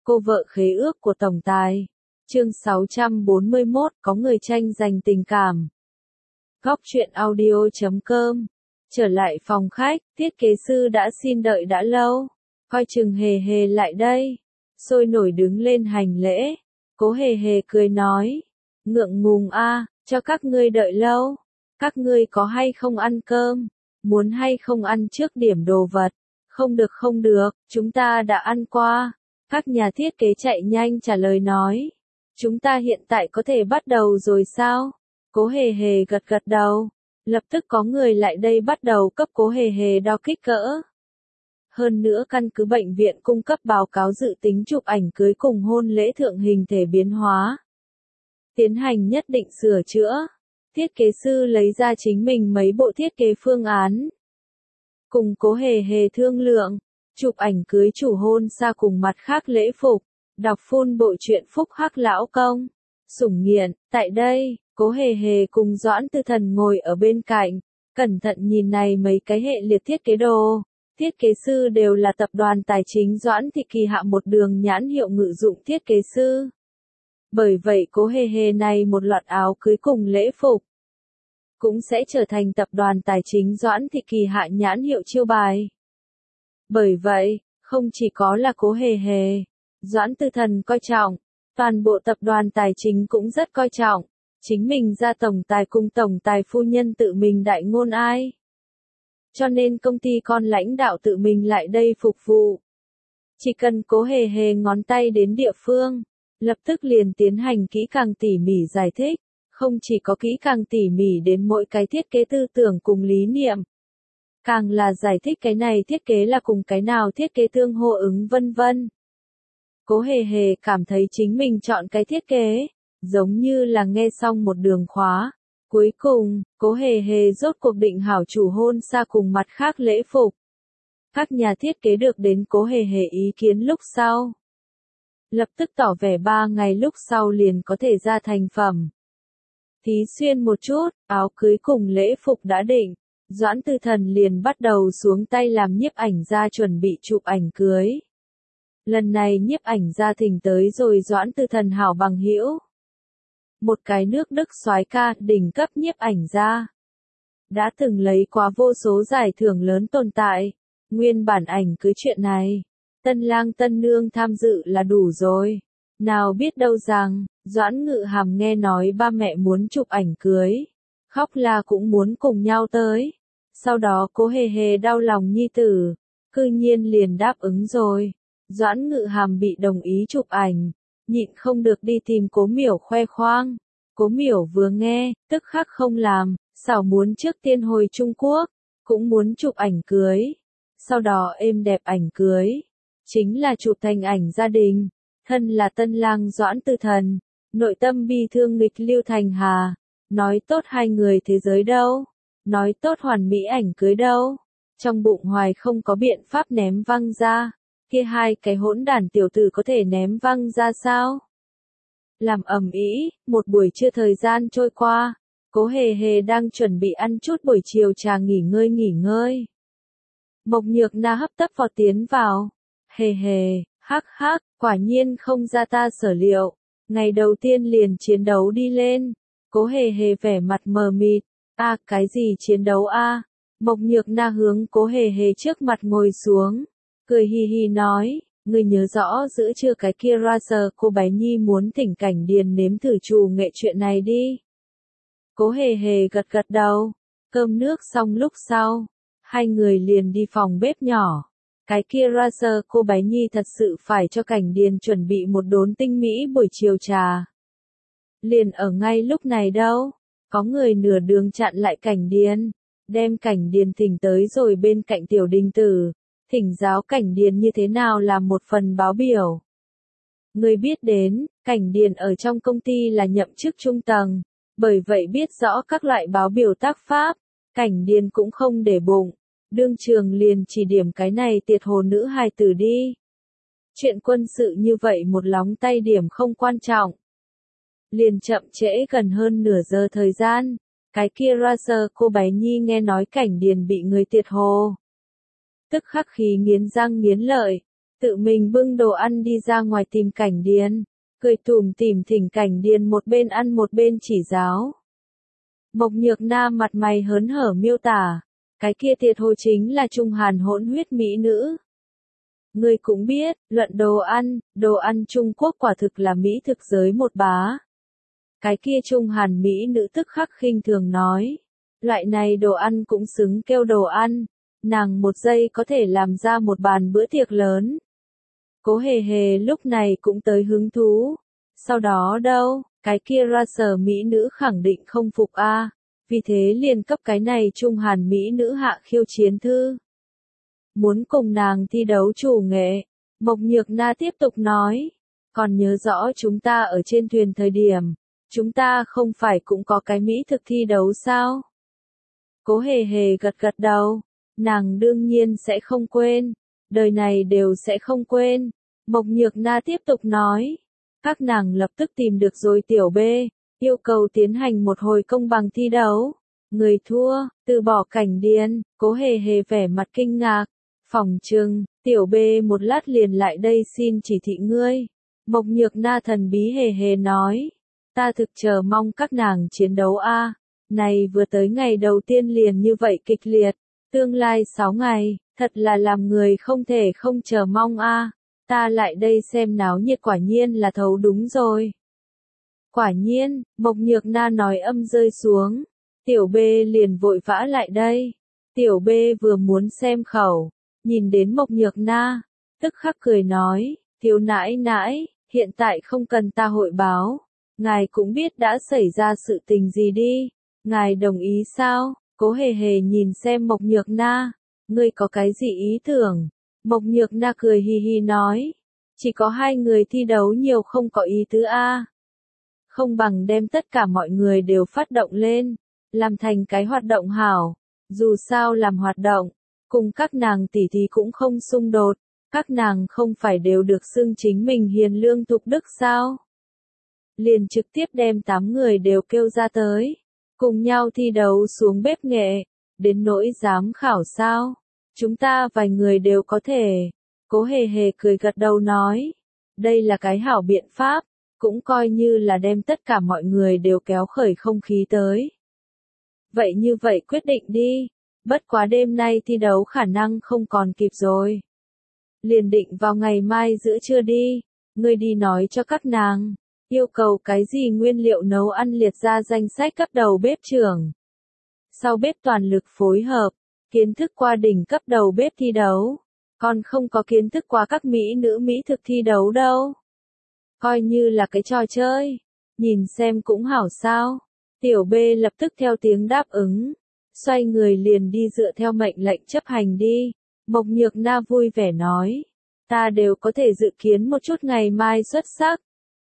Cô vợ khế ước của tổng tài. Chương 641, có người tranh giành tình cảm. Góc truyện audio.com. Trở lại phòng khách, thiết kế sư đã xin đợi đã lâu. Coi chừng Hề Hề lại đây. Sôi nổi đứng lên hành lễ. Cố Hề Hề cười nói. Ngượng ngùng a, cho các ngươi đợi lâu. Các ngươi có hay không ăn cơm? Muốn hay không ăn trước điểm đồ vật? Không được, chúng ta đã ăn qua. Các nhà thiết kế chạy nhanh trả lời nói. Chúng ta hiện tại có thể bắt đầu rồi sao? Cố Hề Hề gật gật đầu. Lập tức có người lại đây bắt đầu cấp Cố Hề Hề đo kích cỡ. Hơn nữa căn cứ bệnh viện cung cấp báo cáo dự tính chụp ảnh cưới cùng hôn lễ thượng hình thể biến hóa. Tiến hành nhất định sửa chữa. Thiết kế sư lấy ra chính mình mấy bộ thiết kế phương án. Cùng Cố Hề Hề thương lượng. Chụp ảnh cưới chủ hôn xa cùng mặt khác lễ phục. Đọc full bộ truyện Phúc Hắc Lão Công. Sủng nghiện, tại đây, Cố Hề Hề cùng Doãn Tư Thần ngồi ở bên cạnh. Cẩn thận nhìn này mấy cái hệ liệt thiết kế đồ. Thiết kế sư đều là tập đoàn tài chính Doãn Thị Kỳ hạ một đường nhãn hiệu ngự dụng thiết kế sư. Bởi vậy Cố Hề Hề này một loạt áo cưới cùng lễ phục. Cũng sẽ trở thành tập đoàn tài chính Doãn Thị Kỳ hạ nhãn hiệu chiêu bài. Bởi vậy, không chỉ có là Cố Hề Hề, Doãn Tư Thần coi trọng, toàn bộ tập đoàn tài chính cũng rất coi trọng, chính mình ra tổng tài cùng tổng tài phu nhân tự mình đại ngôn ai. Cho nên công ty con lãnh đạo tự mình lại đây phục vụ. Chỉ cần Cố Hề Hề ngón tay đến địa phương, lập tức liền tiến hành kỹ càng tỉ mỉ giải thích, không chỉ có kỹ càng tỉ mỉ đến mỗi cái thiết kế tư tưởng cùng lý niệm. Càng là giải thích cái này thiết kế là cùng cái nào thiết kế tương hô ứng vân vân. Cố Hề Hề cảm thấy chính mình chọn cái thiết kế, giống như là nghe xong một đường khóa. Cuối cùng, Cố Hề Hề rốt cuộc định hảo chủ hôn xa cùng mặt khác lễ phục. Các nhà thiết kế được đến Cố Hề Hề ý kiến lúc sau. Lập tức tỏ vẻ 3 ngày lúc sau liền có thể ra thành phẩm. Thí xuyên một chút, áo cưới cùng lễ phục đã định. Doãn Tư Thần liền bắt đầu xuống tay làm nhiếp ảnh gia chuẩn bị chụp ảnh cưới. Lần này nhiếp ảnh gia thỉnh tới rồi Doãn Tư Thần hảo bằng hữu. Một cái nước Đức soái ca đỉnh cấp nhiếp ảnh gia. Đã từng lấy quá vô số giải thưởng lớn tồn tại. Nguyên bản ảnh cưới chuyện này. Tân lang tân nương tham dự là đủ rồi. Nào biết đâu rằng, Doãn Ngự Hàm nghe nói ba mẹ muốn chụp ảnh cưới. Khóc là cũng muốn cùng nhau tới. Sau đó Cố Hề Hề đau lòng nhi tử. Cư nhiên liền đáp ứng rồi. Doãn Ngự Hàm bị đồng ý chụp ảnh. Nhịn không được đi tìm Cố Miểu khoe khoang. Cố Miểu vừa nghe, tức khắc không làm. Xảo muốn trước tiên hồi Trung Quốc. Cũng muốn chụp ảnh cưới. Sau đó êm đẹp ảnh cưới. Chính là chụp thành ảnh gia đình. Thân là tân lang Doãn Tư Thần. Nội tâm bi thương nghịch Lưu Thành Hà. Nói tốt hai người thế giới đâu? Nói tốt hoàn mỹ ảnh cưới đâu? Trong bụng hoài không có biện pháp ném văng ra. Kia hai cái hỗn đản tiểu tử có thể ném văng ra sao? Làm ầm ĩ, một buổi trưa thời gian trôi qua. Cố Hề Hề đang chuẩn bị ăn chút buổi chiều trà nghỉ ngơi. Mộc Nhược Na hấp tấp vọt tiến vào. Hề Hề, hắc hắc, quả nhiên không ra ta sở liệu. Ngày đầu tiên liền chiến đấu đi lên. Cố Hề Hề vẻ mặt mờ mịt. Cái gì chiến đấu a? Mộc Nhược Na hướng Cố Hề Hề trước mặt ngồi xuống. Cười hì hì nói, ngươi nhớ rõ giữa chưa cái kia Razer cô bé nhi muốn thỉnh Cảnh Điền nếm thử trù nghệ chuyện này đi. Cố Hề Hề gật gật đầu. Cơm nước xong lúc sau. Hai người liền đi phòng bếp nhỏ. Cái kia Razer cô bé nhi thật sự phải cho Cảnh Điền chuẩn bị một đốn tinh mỹ buổi chiều trà. Liền ở ngay lúc này đâu. Có người nửa đường chặn lại Cảnh Điền. Đem Cảnh Điền thỉnh tới rồi bên cạnh Tiểu Đình Tử. Thỉnh giáo Cảnh Điền như thế nào làm một phần báo biểu. Người biết đến, Cảnh Điền ở trong công ty là nhậm chức trung tầng. Bởi vậy biết rõ các loại báo biểu tác pháp. Cảnh Điền cũng không để bụng. Đương trường liền chỉ điểm cái này tiệt hồ nữ hài tử đi. Chuyện quân sự như vậy một lóng tay điểm không quan trọng. Liền chậm trễ gần hơn nửa giờ thời gian. Cái kia Razer cô bé nhi nghe nói Cảnh Điền bị người tiệt hồ. Tức khắc khí nghiến răng nghiến lợi. tự mình bưng đồ ăn đi ra ngoài tìm Cảnh Điền, cười tủm tỉm thỉnh Cảnh Điền một bên ăn một bên chỉ giáo. Mộc Nhược Na mặt mày hớn hở miêu tả, cái kia thiệt hồi chính là Trung Hàn hỗn huyết mỹ nữ. Ngươi cũng biết, luận đồ ăn Trung Quốc quả thực là mỹ thực giới một bá. Cái kia Trung Hàn mỹ nữ tức khắc khinh thường nói, loại này đồ ăn cũng xứng kêu đồ ăn, nàng một giây có thể làm ra một bàn bữa tiệc lớn. Cố Hề Hề lúc này cũng tới hứng thú. Sau đó đâu, cái kia ra sở mỹ nữ khẳng định không phục a, vì thế liền cấp cái này Trung Hàn mỹ nữ hạ khiêu chiến thư. Muốn cùng nàng thi đấu chủ nghệ, Mộc Nhược Na tiếp tục nói, còn nhớ rõ chúng ta ở trên thuyền thời điểm, chúng ta không phải cũng có cái mỹ thực thi đấu sao? Cố Hề Hề gật gật đầu, nàng đương nhiên sẽ không quên, đời này đều sẽ không quên. Mộc Nhược Na tiếp tục nói, các nàng lập tức tìm được rồi tiểu B, yêu cầu tiến hành một hồi công bằng thi đấu. Người thua, từ bỏ Cảnh Điền. Cố Hề Hề vẻ mặt kinh ngạc, phỏng chừng, tiểu B một lát liền lại đây xin chỉ thị ngươi. Mộc Nhược Na thần bí hề hề nói, ta thực chờ mong các nàng chiến đấu a. Này vừa tới ngày đầu tiên liền như vậy kịch liệt, tương lai 6 ngày, thật là làm người không thể không chờ mong a. Ta lại đây xem náo nhiệt quả nhiên là thấu đúng rồi. Quả nhiên, Mộc Nhược Na nói âm rơi xuống, tiểu B liền vội vã lại đây. Tiểu B vừa muốn xem khẩu, nhìn đến Mộc Nhược Na, tức khắc cười nói, thiếu nãi nãi, hiện tại không cần ta hội báo, ngài cũng biết đã xảy ra sự tình gì đi, ngài đồng ý sao? Cố Hề Hề nhìn xem Mộc Nhược Na, ngươi có cái gì ý tưởng? Mộc Nhược Na cười hi hi nói, chỉ có 2 người thi đấu nhiều không có ý tứ a. Không bằng đem tất cả mọi người đều phát động lên, làm thành cái hoạt động hảo, dù sao làm hoạt động, cùng các nàng tỷ thí cũng không xung đột, các nàng không phải đều được xưng chính mình hiền lương thục đức sao? Liền trực tiếp đem 8 người đều kêu ra tới, cùng nhau thi đấu xuống bếp nghệ, đến nỗi giám khảo sao? Chúng ta vài người đều có thể. Cố Hề Hề cười gật đầu nói, đây là cái hảo biện pháp, cũng coi như là đem tất cả mọi người đều kéo khởi không khí tới. Vậy như vậy quyết định đi, bất quá đêm nay thi đấu khả năng không còn kịp rồi. Liền định vào ngày mai giữa trưa đi, ngươi đi nói cho các nàng, yêu cầu cái gì nguyên liệu nấu ăn liệt ra danh sách cấp đầu bếp trưởng. Sau bếp toàn lực phối hợp, kiến thức qua đỉnh cấp đầu bếp thi đấu, còn không có kiến thức qua các mỹ nữ mỹ thực thi đấu đâu. Coi như là cái trò chơi, nhìn xem cũng hảo sao. Tiểu B lập tức theo tiếng đáp ứng, xoay người liền đi dựa theo mệnh lệnh chấp hành đi. Mộc Nhược Na vui vẻ nói, ta đều có thể dự kiến một chút ngày mai xuất sắc.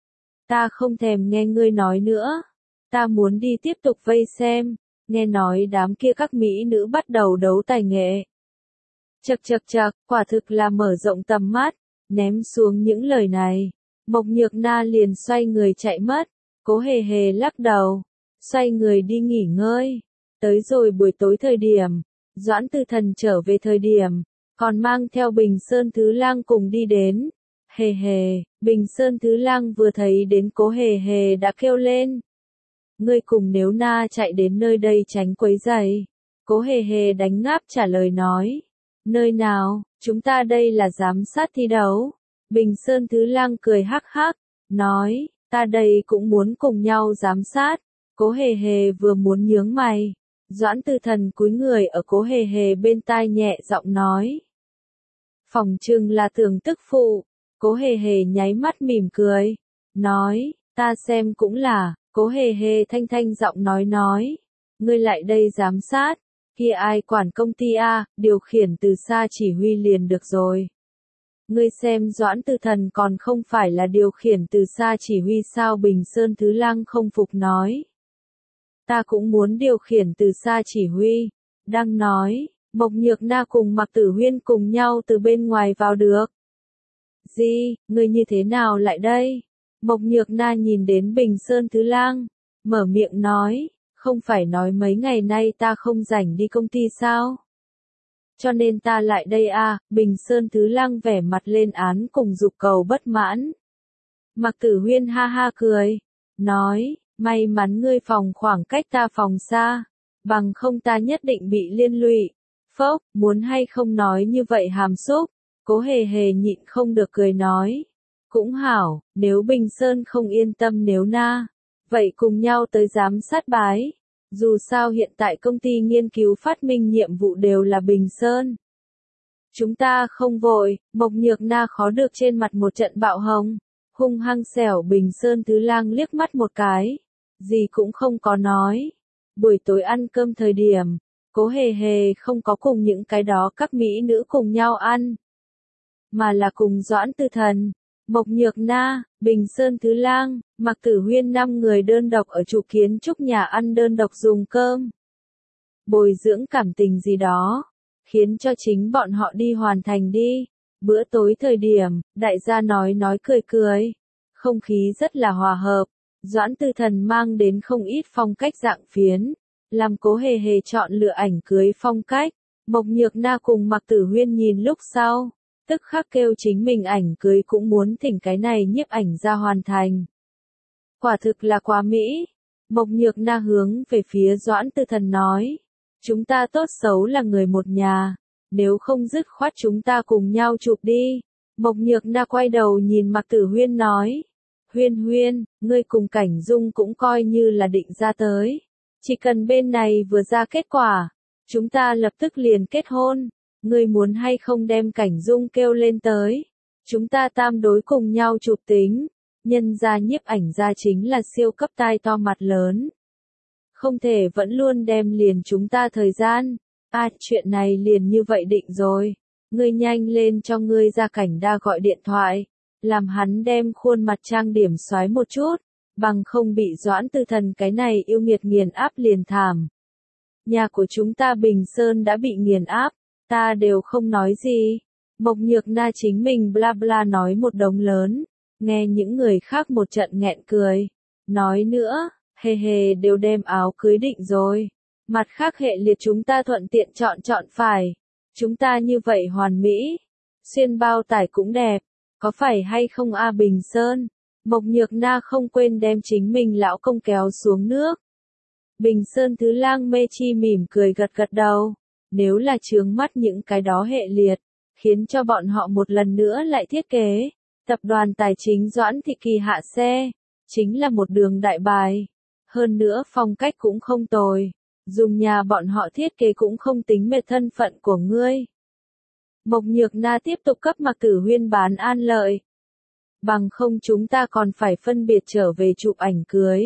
Ta không thèm nghe ngươi nói nữa, ta muốn đi tiếp tục vây xem, nghe nói đám kia các mỹ nữ bắt đầu đấu tài nghệ. Chậc chậc chậc, quả thực là mở rộng tầm mắt, ném xuống những lời này. Mộc Nhược Na liền xoay người chạy mất, Cố Hề Hề lắc đầu, xoay người đi nghỉ ngơi. Tới rồi buổi tối thời điểm, Doãn Tư Thần trở về thời điểm, còn mang theo Bình Sơn Thứ Lang cùng đi đến. Hề hề, Bình Sơn Thứ Lang vừa thấy đến Cố Hề Hề đã kêu lên. Ngươi cùng Nếu Na chạy đến nơi đây tránh quấy rầy. Cố Hề Hề đánh ngáp trả lời nói. Nơi nào, chúng ta đây là giám sát thi đấu. Bình Sơn Thứ Lang cười hắc hắc, nói, ta đây cũng muốn cùng nhau giám sát. Cố Hề Hề vừa muốn nhướng mày, Doãn Tư Thần cúi người ở Cố Hề Hề bên tai nhẹ giọng nói. Phỏng chừng là tưởng tức phụ. Cố Hề Hề nháy mắt mỉm cười, nói, ta xem cũng là. Cố Hề Hề thanh thanh giọng nói, ngươi lại đây giám sát, kia ai quản công ty a, điều khiển từ xa chỉ huy liền được rồi. Ngươi xem Doãn Tư Thần còn không phải là điều khiển từ xa chỉ huy sao? Bình Sơn Thứ Lang không phục nói. Ta cũng muốn điều khiển từ xa chỉ huy. Đang nói, Mộc Nhược Na cùng Mạc Tử Huyên cùng nhau từ bên ngoài vào được. Gì, ngươi như thế nào lại đây? Mộc Nhược Na nhìn đến Bình Sơn Thứ Lang, mở miệng nói, không phải nói mấy ngày nay ta không rảnh đi công ty sao? cho nên ta lại đây à, Bình Sơn Thứ Lang vẻ mặt lên án cùng dục cầu bất mãn. Mạc Tử Huyên ha ha cười, nói, may mắn ngươi phòng khoảng cách ta phòng xa, bằng không ta nhất định bị liên lụy. Phốc, muốn hay không nói như vậy hàm xúc, Cố Hề Hề nhịn không được cười nói. Cũng hảo, nếu Bình Sơn không yên tâm nếu na, vậy cùng nhau tới giám sát bái. Dù sao hiện tại công ty nghiên cứu phát minh nhiệm vụ đều là Bình Sơn. Chúng ta không vội, Mộc Nhược Na khó được trên mặt một trận bạo hồng, hung hăng xẻo Bình Sơn Thứ Lang liếc mắt một cái, gì cũng không có nói. Buổi tối ăn cơm thời điểm, Cố Hề Hề không có cùng những cái đó các mỹ nữ cùng nhau ăn, mà là cùng Doãn Tư Thần, Mộc Nhược Na, Bình Sơn Thứ Lang, Mạc Tử Huyên 5 người đơn độc ở trụ kiến trúc nhà ăn đơn độc dùng cơm. Bồi dưỡng cảm tình gì đó, khiến cho chính bọn họ đi hoàn thành đi. Bữa tối thời điểm, đại gia nói cười cười, không khí rất là hòa hợp. Doãn Tư Thần mang đến không ít phong cách dạng phiến, làm Cố Hề Hề chọn lựa ảnh cưới phong cách. Mộc Nhược Na cùng Mạc Tử Huyên nhìn lúc sau, tức khắc kêu chính mình ảnh cưới cũng muốn thỉnh cái này nhiếp ảnh ra hoàn thành. Quả thực là quá mỹ. Mộc Nhược Na hướng về phía Doãn Tư Thần nói, chúng ta tốt xấu là người một nhà, nếu không dứt khoát chúng ta cùng nhau chụp đi. Mộc Nhược Na quay đầu nhìn Mạc Tử Huyên nói, Huyên Huyên, ngươi cùng Cảnh Dung cũng coi như là định ra tới. Chỉ cần bên này vừa ra kết quả, chúng ta lập tức liền kết hôn. Ngươi muốn hay không đem Cảnh Dung kêu lên tới, chúng ta tam đối cùng nhau chụp tính. Nhân ra nhiếp ảnh ra chính là siêu cấp tai to mặt lớn. Không thể vẫn luôn đem liền chúng ta thời gian. À, chuyện này liền như vậy định rồi. Ngươi nhanh lên cho ngươi Gia Cảnh Đa gọi điện thoại, làm hắn đem khuôn mặt trang điểm xoái một chút, bằng không bị Doãn Tư Thần cái này yêu nghiệt nghiền áp liền thảm. Nhà của chúng ta Bình Sơn đã bị nghiền áp, ta đều không nói gì. Mộc Nhược Na chính mình bla bla nói một đống lớn, nghe những người khác một trận nghẹn cười. Nói nữa, Hề Hề đều đem áo cưới định rồi. Mặt khác hệ liệt chúng ta thuận tiện chọn phải. Chúng ta như vậy hoàn mỹ. Xuyên bao tải cũng đẹp. Có phải hay không a Bình Sơn? Mộc Nhược Na không quên đem chính mình lão công kéo xuống nước. Bình Sơn Thứ Lang mê chi mỉm cười gật gật đầu. Nếu là chướng mắt những cái đó hệ liệt, khiến cho bọn họ một lần nữa lại thiết kế. Tập đoàn tài chính Doãn Thị Kỳ hạ xe, chính là một đường đại bài. Hơn nữa phong cách cũng không tồi. Dùng nhà bọn họ thiết kế cũng không tính mệt thân phận của ngươi. Mộc Nhược Na tiếp tục cấp Mạc Tử Huyên bán an lợi. Bằng không chúng ta còn phải phân biệt trở về chụp ảnh cưới.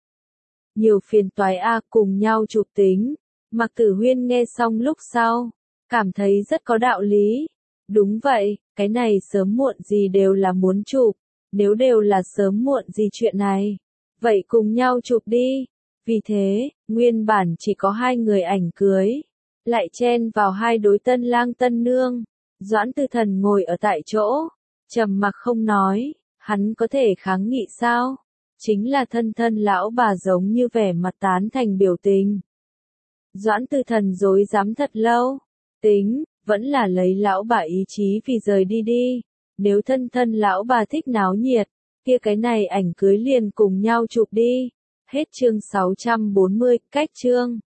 Nhiều phiền toái a, cùng nhau chụp tính. Mạc Tử Huyên nghe xong lúc sau, cảm thấy rất có đạo lý. Đúng vậy, cái này sớm muộn gì đều là muốn chụp. Nếu đều là sớm muộn gì chuyện này, vậy cùng nhau chụp đi. Vì thế, nguyên bản chỉ có 2 người ảnh cưới, lại chen vào 2 đối tân lang tân nương. Doãn Tư Thần ngồi ở tại chỗ, trầm mặc không nói, hắn có thể kháng nghị sao? Chính là thân lão bà giống như vẻ mặt tán thành biểu tình. Doãn Tư Thần dối dám thật lâu, tính, vẫn là lấy lão bà ý chí vì rời đi đi. Nếu thân lão bà thích náo nhiệt, kia cái này ảnh cưới liền cùng nhau chụp đi. Hết chương 640, cách chương.